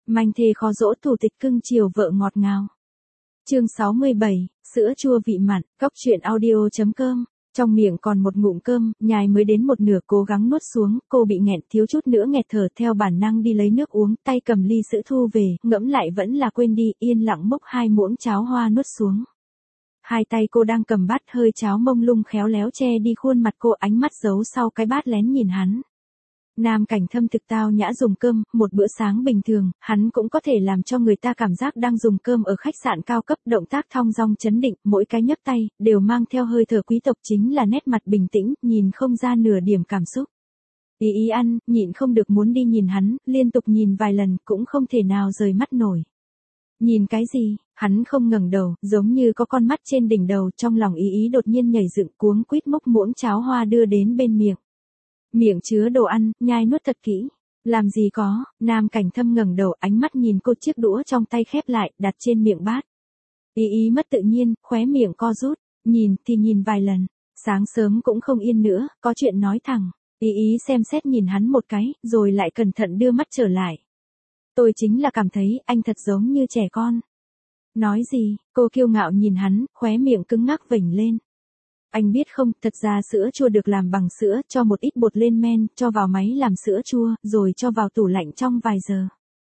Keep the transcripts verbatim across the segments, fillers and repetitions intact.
Manh thê khó dỗ thủ tịch cưng chiều vợ ngọt ngào. Chương sáu mươi bảy, sữa chua vị mặn, góc truyện audio chấm com. Trong miệng còn một ngụm cơm, nhai mới đến một nửa cố gắng nuốt xuống, cô bị nghẹn thiếu chút nữa nghẹt thở theo bản năng đi lấy nước uống, tay cầm ly sữa thu về, ngẫm lại vẫn là quên đi, yên lặng múc hai muỗng cháo hoa nuốt xuống. Hai tay cô đang cầm bát hơi cháo mông lung khéo léo che đi khuôn mặt cô, ánh mắt giấu sau cái bát lén nhìn hắn. Nam Cảnh Thâm thực tao nhã dùng cơm, một bữa sáng bình thường, hắn cũng có thể làm cho người ta cảm giác đang dùng cơm ở khách sạn cao cấp, động tác thong dong chấn định, mỗi cái nhấc tay, đều mang theo hơi thở quý tộc, chính là nét mặt bình tĩnh, nhìn không ra nửa điểm cảm xúc. Ý ý ăn, nhịn không được muốn đi nhìn hắn, liên tục nhìn vài lần, cũng không thể nào rời mắt nổi. Nhìn cái gì, hắn không ngẩng đầu, giống như có con mắt trên đỉnh đầu, trong lòng ý ý đột nhiên nhảy dựng, cuống quýt múc muỗng cháo hoa đưa đến bên miệng. Miệng chứa đồ ăn, nhai nuốt thật kỹ. Làm gì có, Nam Cảnh Thâm ngẩng đầu, ánh mắt nhìn cô, chiếc đũa trong tay khép lại, đặt trên miệng bát. Ý ý mất tự nhiên, khóe miệng co rút, nhìn thì nhìn vài lần, sáng sớm cũng không yên nữa, có chuyện nói thẳng. Ý ý xem xét nhìn hắn một cái, rồi lại cẩn thận đưa mắt trở lại. Tôi chính là cảm thấy, anh thật giống như trẻ con. Nói gì, cô kiêu ngạo nhìn hắn, khóe miệng cứng ngắc vểnh lên. Anh biết không, thật ra sữa chua được làm bằng sữa, cho một ít bột lên men, cho vào máy làm sữa chua, rồi cho vào tủ lạnh trong vài giờ.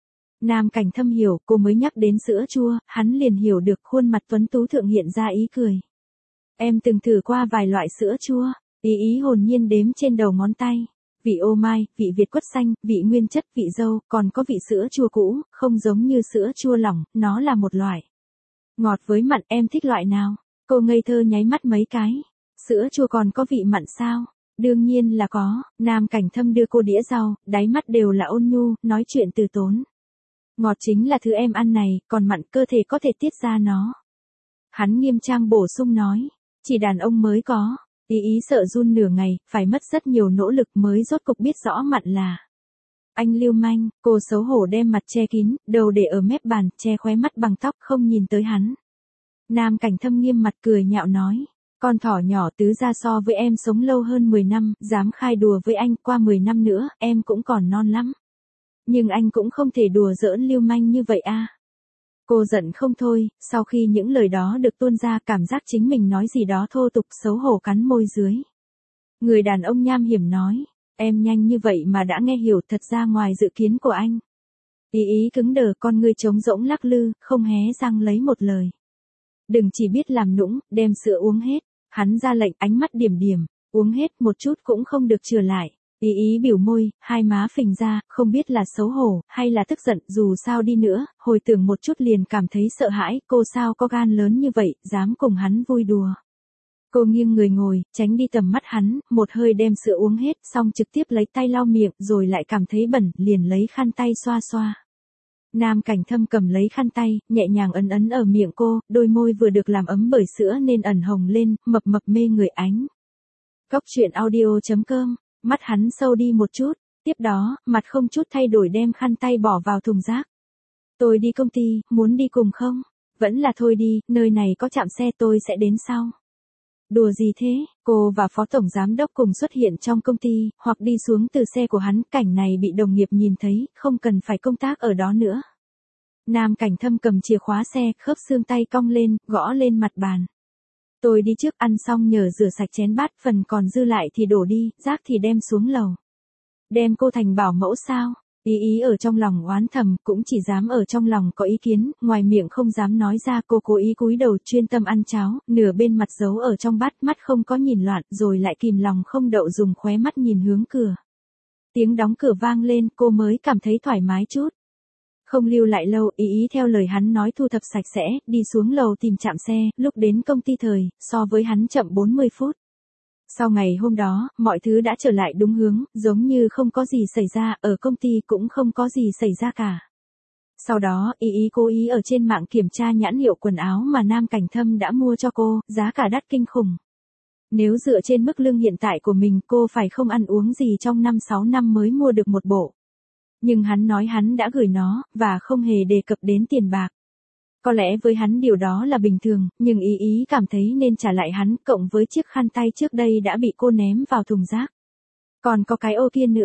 Nam Cảnh Thâm hiểu, cô mới nhắc đến sữa chua, hắn liền hiểu được, khuôn mặt tuấn tú thượng hiện ra ý cười. Em từng thử qua vài loại sữa chua, ý ý hồn nhiên đếm trên đầu ngón tay. Vị ô mai, vị Việt quất xanh, vị nguyên chất, vị dâu, còn có vị sữa chua cũ, không giống như sữa chua lỏng, nó là một loại. Ngọt với mặn, em thích loại nào? Cô ngây thơ nháy mắt mấy cái. Sữa chua còn có vị mặn sao? Đương nhiên là có. Nam Cảnh Thâm đưa cô đĩa rau, đáy mắt đều là ôn nhu, nói chuyện từ tốn. Ngọt chính là thứ em ăn này, còn mặn cơ thể có thể tiết ra nó. Hắn nghiêm trang bổ sung nói, chỉ đàn ông mới có. Ý ý sợ run nửa ngày, phải mất rất nhiều nỗ lực mới rốt cục biết rõ mặn là. Anh lưu manh, cô xấu hổ đem mặt che kín, đầu để ở mép bàn, che khóe mắt bằng tóc, không nhìn tới hắn. Nam Cảnh Thâm nghiêm mặt cười nhạo nói. Con thỏ nhỏ tứ ra so với em sống lâu hơn mười năm, dám khai đùa với anh, qua mười năm nữa, em cũng còn non lắm. Nhưng anh cũng không thể đùa giỡn lưu manh như vậy a. Cô giận không thôi, sau khi những lời đó được tuôn ra, cảm giác chính mình nói gì đó thô tục, xấu hổ cắn môi dưới. Người đàn ông nham hiểm nói, em nhanh như vậy mà đã nghe hiểu, thật ra ngoài dự kiến của anh. Ý ý cứng đờ, con ngươi trống rỗng lắc lư, không hé răng lấy một lời. Đừng chỉ biết làm nũng, đem sữa uống hết. Hắn ra lệnh, ánh mắt điểm điểm, uống hết một chút cũng không được chừa lại. Ý ý biểu môi, hai má phình ra, không biết là xấu hổ, hay là tức giận, dù sao đi nữa, hồi tưởng một chút liền cảm thấy sợ hãi, cô sao có gan lớn như vậy, dám cùng hắn vui đùa. Cô nghiêng người ngồi, tránh đi tầm mắt hắn, một hơi đem sữa uống hết, xong trực tiếp lấy tay lau miệng, rồi lại cảm thấy bẩn, liền lấy khăn tay xoa xoa. Nam Cảnh Thâm cầm lấy khăn tay, nhẹ nhàng ấn ấn ở miệng cô, đôi môi vừa được làm ấm bởi sữa nên ẩn hồng lên, mập mập mê người ánh. Góc truyện audio chấm com, mắt hắn sâu đi một chút, tiếp đó, mặt không chút thay đổi đem khăn tay bỏ vào thùng rác. Tôi đi công ty, muốn đi cùng không? Vẫn là thôi đi, nơi này có trạm xe, tôi sẽ đến sau. Đùa gì thế, cô và phó tổng giám đốc cùng xuất hiện trong công ty, hoặc đi xuống từ xe của hắn, cảnh này bị đồng nghiệp nhìn thấy, không cần phải công tác ở đó nữa. Nam Cảnh Thâm cầm chìa khóa xe, khớp xương tay cong lên, gõ lên mặt bàn. Tôi đi trước, ăn xong nhờ rửa sạch chén bát, phần còn dư lại thì đổ đi, rác thì đem xuống lầu. Đem cô thành bảo mẫu sao? Ý ý ở trong lòng oán thầm, cũng chỉ dám ở trong lòng có ý kiến, ngoài miệng không dám nói ra. Cô cố ý cúi đầu chuyên tâm ăn cháo, nửa bên mặt giấu ở trong bát, mắt không có nhìn loạn, rồi lại kìm lòng không đậu dùng khóe mắt nhìn hướng cửa. Tiếng đóng cửa vang lên, cô mới cảm thấy thoải mái chút. Không lưu lại lâu, ý ý theo lời hắn nói thu thập sạch sẽ, đi xuống lầu tìm trạm xe, lúc đến công ty thời, so với hắn chậm bốn mươi phút. Sau ngày hôm đó, mọi thứ đã trở lại đúng hướng, giống như không có gì xảy ra, ở công ty cũng không có gì xảy ra cả. Sau đó, ý ý cố ý ở trên mạng kiểm tra nhãn hiệu quần áo mà Nam Cảnh Thâm đã mua cho cô, giá cả đắt kinh khủng. Nếu dựa trên mức lương hiện tại của mình, cô phải không ăn uống gì trong năm sáu năm mới mua được một bộ. Nhưng hắn nói hắn đã gửi nó, và không hề đề cập đến tiền bạc. Có lẽ với hắn điều đó là bình thường, nhưng ý ý cảm thấy nên trả lại hắn, cộng với chiếc khăn tay trước đây đã bị cô ném vào thùng rác. Còn có cái ô kia nữa.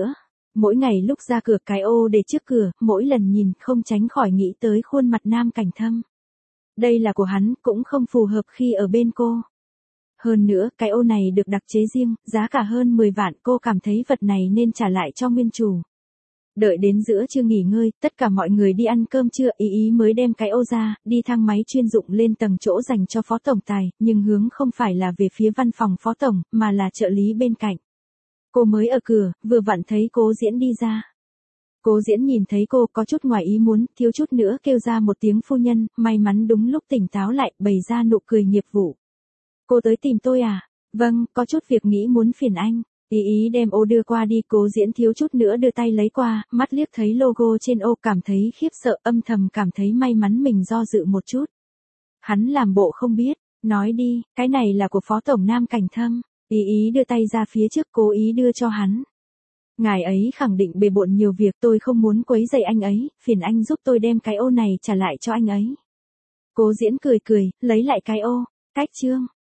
Mỗi ngày lúc ra cửa cái ô để trước cửa, mỗi lần nhìn không tránh khỏi nghĩ tới khuôn mặt Nam Cảnh Thâm. Đây là của hắn, cũng không phù hợp khi ở bên cô. Hơn nữa, cái ô này được đặc chế riêng, giá cả hơn mười vạn, cô cảm thấy vật này nên trả lại cho nguyên chủ. Đợi đến giữa trưa nghỉ ngơi, tất cả mọi người đi ăn cơm trưa, ý ý mới đem cái ô ra, đi thang máy chuyên dụng lên tầng chỗ dành cho phó tổng tài, nhưng hướng không phải là về phía văn phòng phó tổng, mà là trợ lý bên cạnh. Cô mới ở cửa, vừa vặn thấy Cố Diễn đi ra. Cố Diễn nhìn thấy cô có chút ngoài ý muốn, thiếu chút nữa kêu ra một tiếng phu nhân, may mắn đúng lúc tỉnh táo lại, bày ra nụ cười nghiệp vụ. Cô tới tìm tôi à? Vâng, có chút việc nghĩ muốn phiền anh. Ý ý đem ô đưa qua đi, Cố Diễn thiếu chút nữa đưa tay lấy qua, mắt liếc thấy logo trên ô cảm thấy khiếp sợ, âm thầm cảm thấy may mắn mình do dự một chút. Hắn làm bộ không biết, nói đi, cái này là của phó tổng Nam Cảnh Thâm. Ý ý đưa tay ra phía trước, cố ý đưa cho hắn. Ngài ấy khẳng định bề bộn nhiều việc, tôi không muốn quấy rầy anh ấy, phiền anh giúp tôi đem cái ô này trả lại cho anh ấy. Cố Diễn cười cười, lấy lại cái ô. Cách chương